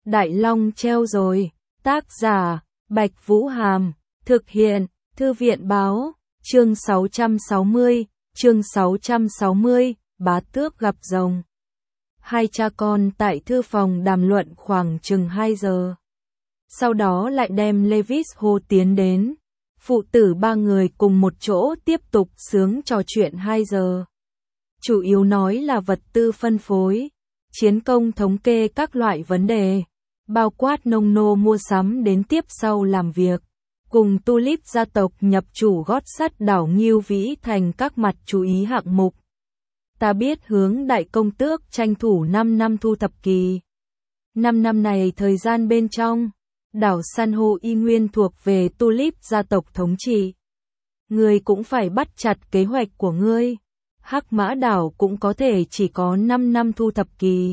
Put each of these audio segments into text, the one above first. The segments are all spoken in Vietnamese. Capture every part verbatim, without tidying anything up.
Đại Long treo rồi. Tác giả, Bạch Vũ Hàm. Thực hiện, Thư viện Báo. Chương sáu trăm sáu mươi, chương sáu trăm sáu mươi, Bá Tước gặp rồng. Hai cha con tại thư phòng đàm luận khoảng chừng hai giờ. Sau đó lại đem Lewis hô tiến đến. Phụ tử ba người cùng một chỗ tiếp tục sướng trò chuyện hai giờ. Chủ yếu nói là vật tư phân phối, chiến công thống kê các loại vấn đề, bao quát nông nô mua sắm đến tiếp sau làm việc, cùng Tulip gia tộc nhập chủ gót sắt đảo Ngưu Vĩ thành các mặt chú ý hạng mục. Ta biết hướng đại công tước tranh thủ năm năm thu thập kỳ. năm năm này thời gian bên trong, đảo San hô y nguyên thuộc về Tulip gia tộc thống trị. Ngươi cũng phải bắt chặt kế hoạch của ngươi. Hắc Mã đảo cũng có thể chỉ có năm năm thu thập kỳ.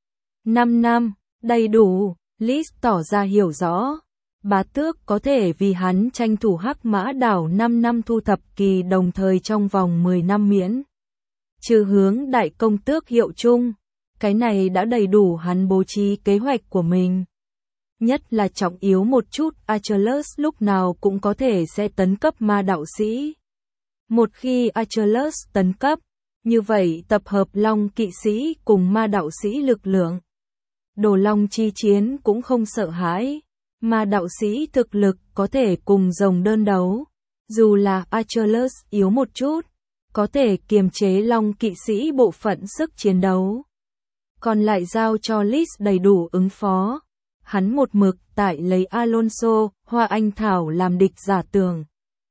năm năm, đầy đủ, Liz tỏ ra hiểu rõ. Bá Tước có thể vì hắn tranh thủ Hắc Mã đảo năm năm thu thập kỳ đồng thời trong vòng mười năm miễn. Trừ hướng đại công tước hiệu chung, cái này đã đầy đủ hắn bố trí kế hoạch của mình. Nhất là trọng yếu một chút, Achilles lúc nào cũng có thể sẽ tấn cấp ma đạo sĩ. Một khi Achilles tấn cấp, như vậy tập hợp Long kỵ sĩ cùng ma đạo sĩ lực lượng. Đồ Long chi chiến cũng không sợ hãi, ma đạo sĩ thực lực có thể cùng rồng đơn đấu. Dù là Achilles yếu một chút, có thể kiềm chế Long kỵ sĩ bộ phận sức chiến đấu. Còn lại giao cho Liz đầy đủ ứng phó. Hắn một mực tại lấy Alonso, Hoa Anh Thảo làm địch giả tưởng.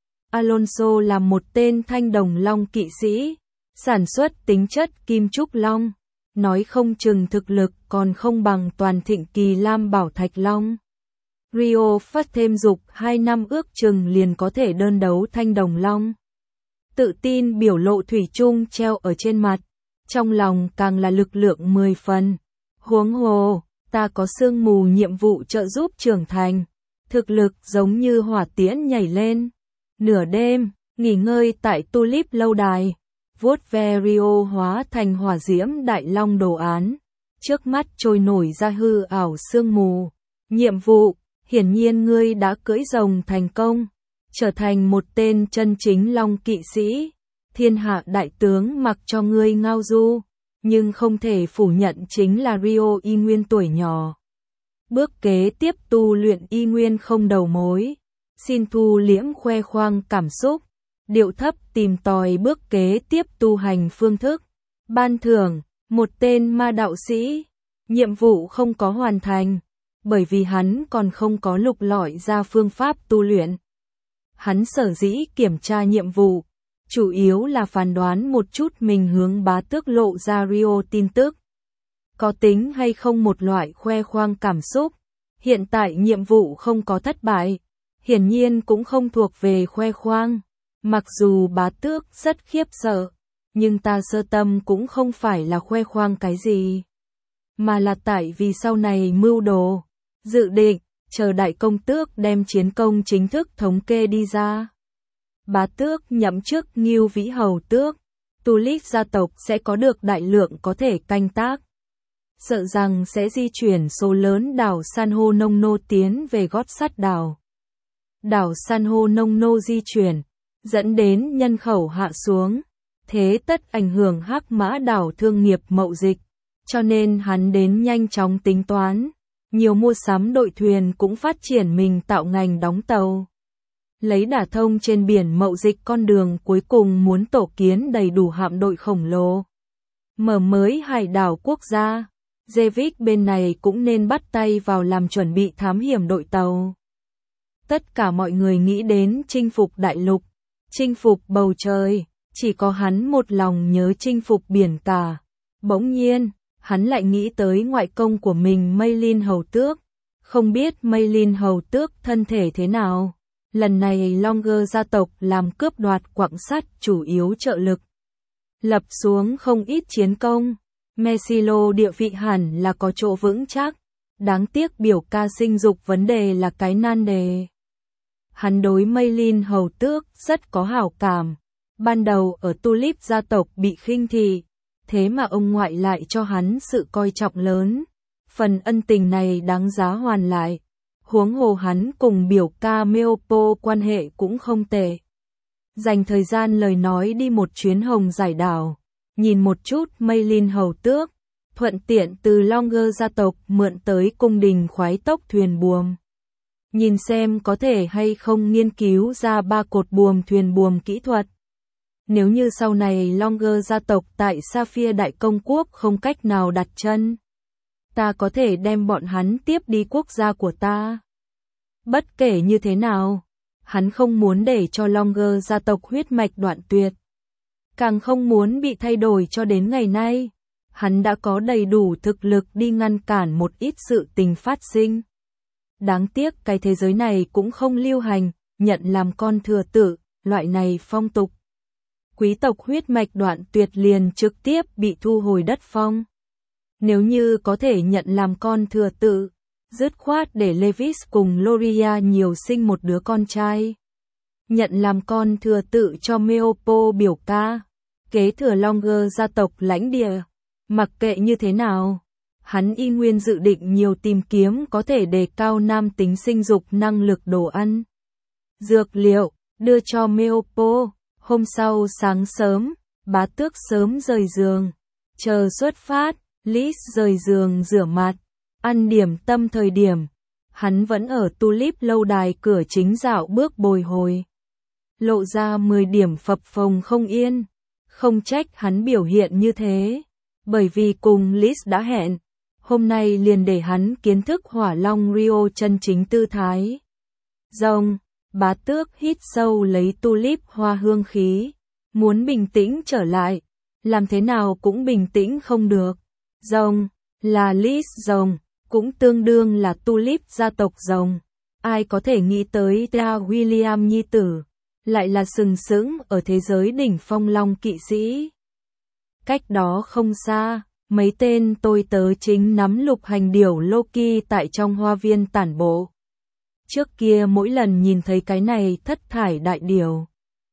Alonso là một tên thanh đồng long kỵ sĩ, sản xuất tính chất kim trúc long, nói không chừng thực lực còn không bằng toàn thịnh kỳ lam bảo thạch long. Rio phát thêm dục hai năm ước chừng liền có thể đơn đấu thanh đồng long. Tự tin biểu lộ thủy chung treo ở trên mặt, trong lòng càng là lực lượng mười phần. Huống hồ, ta có sương mù nhiệm vụ trợ giúp trưởng thành, thực lực giống như hỏa tiễn nhảy lên. Nửa đêm, nghỉ ngơi tại Tulip lâu đài, vuốt ve Rio hóa thành hỏa diễm đại long đồ án, trước mắt trôi nổi ra hư ảo sương mù. Nhiệm vụ, hiển nhiên ngươi đã cưỡi rồng thành công, trở thành một tên chân chính long kỵ sĩ. Thiên hạ đại tướng mặc cho ngươi ngao du, nhưng không thể phủ nhận chính là Rio y nguyên tuổi nhỏ. Bước kế tiếp tu luyện y nguyên không đầu mối. Xin thu liễm khoe khoang cảm xúc, điệu thấp tìm tòi bước kế tiếp tu hành phương thức. Ban thưởng, một tên ma đạo sĩ. Nhiệm vụ không có hoàn thành, bởi vì hắn còn không có lục lọi ra phương pháp tu luyện. Hắn sở dĩ kiểm tra nhiệm vụ, chủ yếu là phán đoán một chút mình hướng Bá Tước lộ ra Rio tin tức. Có tính hay không một loại khoe khoang cảm xúc. Hiện tại nhiệm vụ không có thất bại, hiển nhiên cũng không thuộc về khoe khoang. Mặc dù Bá Tước rất khiếp sợ, nhưng ta sơ tâm cũng không phải là khoe khoang cái gì, mà là tại vì sau này mưu đồ, dự định, chờ đại công tước đem chiến công chính thức thống kê đi ra. Bá Tước nhậm chức Ngưu Vĩ hầu tước, Tulip gia tộc sẽ có được đại lượng có thể canh tác. Sợ rằng sẽ di chuyển số lớn đảo San hô nông nô tiến về gót sắt đảo. Đảo San hô nông nô di chuyển, dẫn đến nhân khẩu hạ xuống, thế tất ảnh hưởng Hắc Mã đảo thương nghiệp mậu dịch, cho nên hắn đến nhanh chóng tính toán, nhiều mua sắm đội thuyền cũng phát triển mình tạo ngành đóng tàu. Lấy đả thông trên biển mậu dịch con đường cuối cùng muốn tổ kiến đầy đủ hạm đội khổng lồ. Mở mới hải đảo quốc gia, Jevic bên này cũng nên bắt tay vào làm chuẩn bị thám hiểm đội tàu. Tất cả mọi người nghĩ đến chinh phục đại lục, chinh phục bầu trời, chỉ có hắn một lòng nhớ chinh phục biển cả. Bỗng nhiên, hắn lại nghĩ tới ngoại công của mình Maylin hầu tước. Không biết Maylin hầu tước thân thể thế nào. Lần này Longer gia tộc làm cướp đoạt quặng sắt chủ yếu trợ lực, lập xuống không ít chiến công. Mesilo địa vị hẳn là có chỗ vững chắc, đáng tiếc biểu ca sinh dục vấn đề là cái nan đề. Hắn đối Maylin hầu tước rất có hảo cảm, ban đầu ở Tulip gia tộc bị khinh thị, thế mà ông ngoại lại cho hắn sự coi trọng lớn. phần ân tình này đáng giá hoàn lại. Huống hồ hắn cùng biểu ca Meopo quan hệ cũng không tệ. Dành thời gian lời nói đi một chuyến hồng giải đảo, nhìn một chút Mây Linh hầu tước, thuận tiện từ Longer gia tộc mượn tới cung đình khoái tốc thuyền buồm. Nhìn xem có thể hay không nghiên cứu ra ba cột buồm thuyền buồm kỹ thuật. Nếu như sau này Longer gia tộc tại Sapphire Đại Công Quốc không cách nào đặt chân, ta có thể đem bọn hắn tiếp đi quốc gia của ta. Bất kể như thế nào, hắn không muốn để cho Longer gia tộc huyết mạch đoạn tuyệt. Càng không muốn bị thay đổi cho đến ngày nay. Hắn đã có đầy đủ thực lực đi ngăn cản một ít sự tình phát sinh. Đáng tiếc cái thế giới này cũng không lưu hành, nhận làm con thừa tự, loại này phong tục. Quý tộc huyết mạch đoạn tuyệt liền trực tiếp bị thu hồi đất phong. Nếu như có thể nhận làm con thừa tự, dứt khoát để Levis cùng Loria nhiều sinh một đứa con trai. Nhận làm con thừa tự cho Meopo biểu ca, kế thừa Longer gia tộc lãnh địa. Mặc kệ như thế nào, hắn y nguyên dự định nhiều tìm kiếm có thể đề cao nam tính sinh dục năng lực đồ ăn. Dược liệu, đưa cho Meopo. Hôm sau sáng sớm, bá tước sớm rời giường. Chờ xuất phát, Liz rời giường rửa mặt, ăn điểm tâm thời điểm. Hắn vẫn ở Tulip lâu đài cửa chính dạo bước bồi hồi. Lộ ra mười điểm phập phồng không yên. Không trách hắn biểu hiện như thế. Bởi vì cùng Liz đã hẹn, hôm nay liền để hắn kiến thức hỏa long Rio chân chính tư thái. Rồng, bá tước hít sâu lấy tulip hoa hương khí, muốn bình tĩnh trở lại, làm thế nào cũng bình tĩnh không được. Rồng, là Liz rồng, cũng tương đương là tulip gia tộc rồng. Ai có thể nghĩ tới Thea William nhi tử, lại là sừng sững ở thế giới đỉnh phong long kỵ sĩ. Cách đó không xa, mấy tên tôi tớ chính nắm lục hành điểu Loki tại trong hoa viên tản bộ. Trước kia mỗi lần nhìn thấy cái này thất thải đại điểu,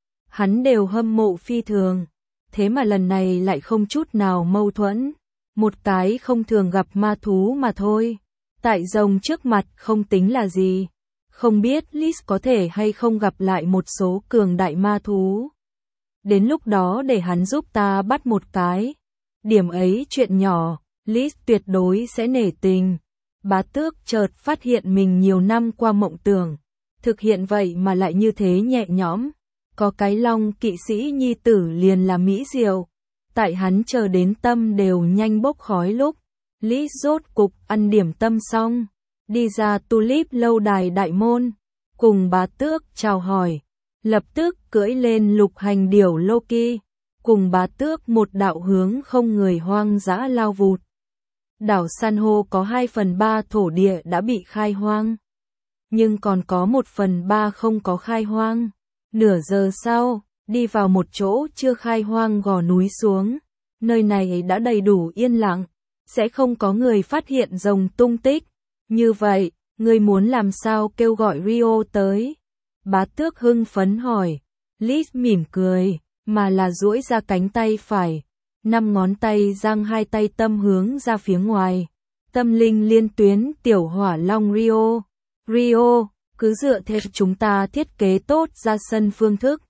hắn đều hâm mộ phi thường, thế mà lần này lại không chút nào mâu thuẫn. Một cái không thường gặp ma thú mà thôi, tại rồng trước mặt không tính là gì. Không biết Liz có thể hay không gặp lại một số cường đại ma thú. Đến lúc đó để hắn giúp ta bắt một cái. Điểm ấy chuyện nhỏ, Liz tuyệt đối sẽ nể tình. Bá tước chợt phát hiện mình nhiều năm qua mộng tưởng, thực hiện vậy mà lại như thế nhẹ nhõm. Có cái long kỵ sĩ nhi tử liền là mỹ diệu. Tại hắn chờ đến tâm đều nhanh bốc khói lúc, Liz rốt cục ăn điểm tâm xong, đi ra Tulip lâu đài đại môn, cùng bá tước chào hỏi. Lập tức cưỡi lên lục hành điểu Loki, cùng bá tước một đạo hướng không người hoang dã lao vụt. Đảo san hô có hai phần ba thổ địa đã bị khai hoang, nhưng còn có một phần ba không có khai hoang. Nửa giờ sau, đi vào một chỗ chưa khai hoang gò núi xuống, nơi này đã đầy đủ yên lặng, sẽ không có người phát hiện rồng tung tích. Như vậy, ngươi muốn làm sao kêu gọi Rio tới? Bá tước hưng phấn hỏi. Liz mỉm cười, mà là duỗi ra cánh tay phải, năm ngón tay giang hai tay tâm hướng ra phía ngoài. Tâm linh liên tuyến tiểu hỏa long Rio. Rio, cứ dựa theo chúng ta thiết kế tốt ra sân phương thức.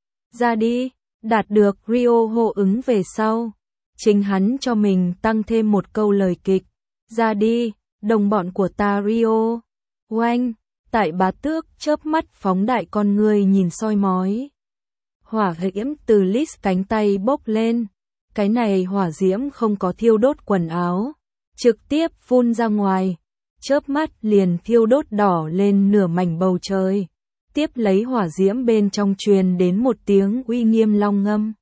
Ra đi, đạt được Rio hô ứng về sau. Chính hắn cho mình tăng thêm một câu lời kịch. Ra đi, đồng bọn của ta Rio. Oanh, tại bá tước chớp mắt phóng đại con người nhìn soi mói. Hỏa diễm từ Liz cánh tay bốc lên. Cái này hỏa diễm không có thiêu đốt quần áo, trực tiếp phun ra ngoài, chớp mắt liền thiêu đốt đỏ lên nửa mảnh bầu trời. Tiếp lấy hỏa diễm bên trong truyền đến một tiếng uy nghiêm long ngâm.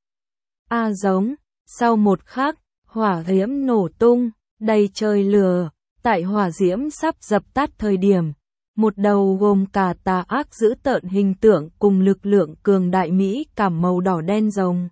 A giống, sau một khắc, hỏa diễm nổ tung, đầy trời lửa. Tại hỏa diễm sắp dập tắt thời điểm, một đầu gồm cả tà ác dữ tợn hình tượng cùng lực lượng cường đại mỹ cảm màu đỏ đen rồng,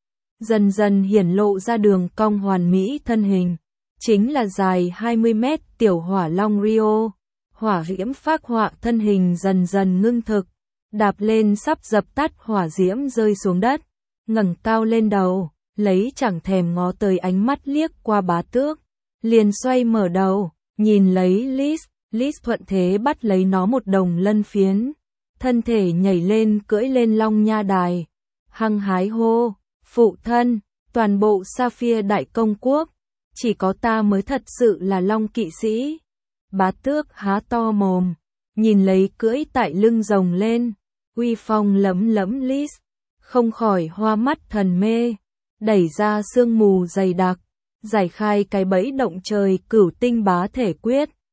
dần dần hiển lộ ra đường cong hoàn mỹ thân hình, chính là dài hai mươi mét tiểu hỏa long Rio. Hỏa diễm phác họa thân hình dần dần ngưng thực, đạp lên sắp dập tắt hỏa diễm rơi xuống đất, ngẩng cao lên đầu, lấy chẳng thèm ngó tới ánh mắt liếc qua bá tước, liền xoay mở đầu, nhìn lấy Lis, Lis thuận thế bắt lấy nó một đồng lân phiến, thân thể nhảy lên cưỡi lên long nha đài, hăng hái hô, phụ thân, toàn bộ Sapphire Đại Công Quốc, chỉ có ta mới thật sự là long kỵ sĩ. Bá tước há to mồm, nhìn lấy cưỡi tại lưng rồng lên, uy phong lẫm lẫm Lis, không khỏi hoa mắt thần mê, đẩy ra sương mù dày đặc, giải khai cái bẫy động trời cửu tinh bá thể quyết.